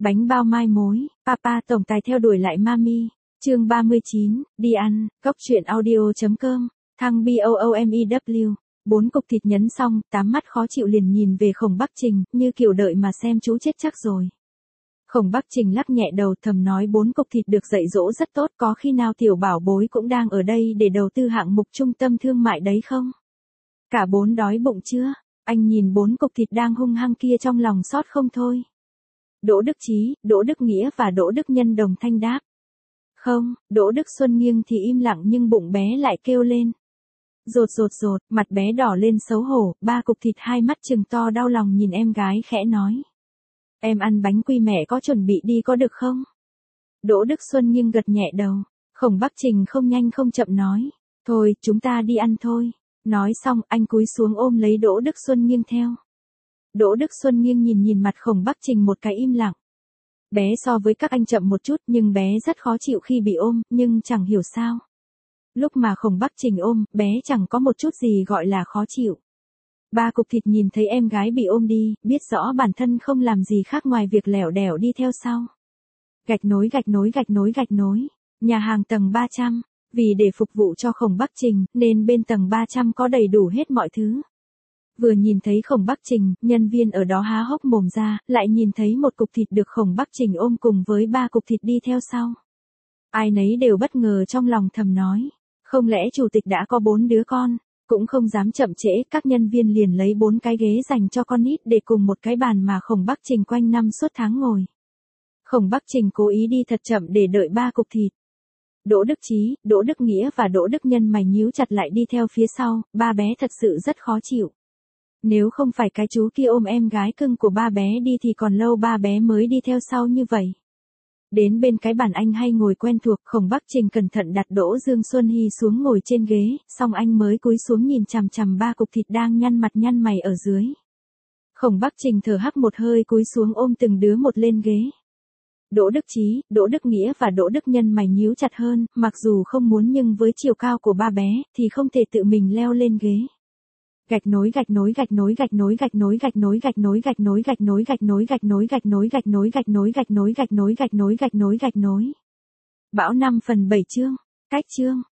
Bánh bao mai mối, Papa tổng tài theo đuổi lại Mami. Chương 39, đi ăn, góc truyện audio.com, thăng BOOMEW. 4 cục thịt nhấn xong, 8 mắt khó chịu liền nhìn về Khổng Bắc Trình, như kiểu đợi mà xem chú chết chắc rồi. Khổng Bắc Trình lắc nhẹ đầu thầm nói 4 cục thịt được dạy dỗ rất tốt, có khi nào tiểu bảo bối cũng đang ở đây để đầu tư hạng mục trung tâm thương mại đấy không? Cả 4 đói bụng chưa? Anh nhìn 4 cục thịt đang hung hăng kia trong lòng xót không thôi. Đỗ Đức Chí, Đỗ Đức Nghĩa và Đỗ Đức Nhân đồng thanh đáp. Không, Đỗ Đức Xuân nghiêng thì im lặng nhưng bụng bé lại kêu lên. Rột, mặt bé đỏ lên xấu hổ, 3 cục thịt hai mắt trừng to đau lòng nhìn em gái khẽ nói. Em ăn bánh quy mẹ có chuẩn bị đi có được không? Đỗ Đức Xuân nghiêng gật nhẹ đầu. Khổng Bắc Trình không nhanh không chậm nói. Thôi, chúng ta đi ăn thôi. Nói xong, anh cúi xuống ôm lấy Đỗ Đức Xuân nghiêng theo. Đỗ Đức Xuân nghiêng nhìn mặt Khổng Bắc Trình một cái im lặng. Bé so với các anh chậm một chút nhưng bé rất khó chịu khi bị ôm, nhưng chẳng hiểu sao. Lúc mà Khổng Bắc Trình ôm, bé chẳng có một chút gì gọi là khó chịu. 3 cục thịt nhìn thấy em gái bị ôm đi, biết rõ bản thân không làm gì khác ngoài việc lẻo đẻo đi theo sau. Gạch nối. Nhà hàng tầng 300. Vì để phục vụ cho Khổng Bắc Trình, nên bên tầng 300 có đầy đủ hết mọi thứ. Vừa nhìn thấy Khổng Bắc Trình, nhân viên ở đó há hốc mồm ra, lại nhìn thấy một cục thịt được Khổng Bắc Trình ôm cùng với 3 cục thịt đi theo sau. Ai nấy đều bất ngờ trong lòng thầm nói. Không lẽ chủ tịch đã có 4 đứa con? Cũng không dám chậm trễ, các nhân viên liền lấy 4 cái ghế dành cho con nít để cùng một cái bàn mà Khổng Bắc Trình quanh năm suốt tháng ngồi. Khổng Bắc Trình cố ý đi thật chậm để đợi 3 cục thịt. Đỗ Đức Chí, Đỗ Đức Nghĩa và Đỗ Đức Nhân mày nhíu chặt lại đi theo phía sau, ba bé thật sự rất khó chịu. Nếu không phải cái chú kia ôm em gái cưng của ba bé đi thì còn lâu ba bé mới đi theo sau như vậy. Đến bên cái bàn anh hay ngồi quen thuộc, Khổng Bắc Trình cẩn thận đặt Đỗ Dương Xuân Hy xuống ngồi trên ghế, xong anh mới cúi xuống nhìn chằm chằm 3 cục thịt đang nhăn mặt nhăn mày ở dưới. Khổng Bắc Trình thở hắt một hơi cúi xuống ôm từng đứa một lên ghế. Đỗ Đức Chí, Đỗ Đức Nghĩa và Đỗ Đức Nhân mày nhíu chặt hơn, mặc dù không muốn nhưng với chiều cao của ba bé thì không thể tự mình leo lên ghế. Gạch nối. Bão 5 phần 7 chương. Cách chương.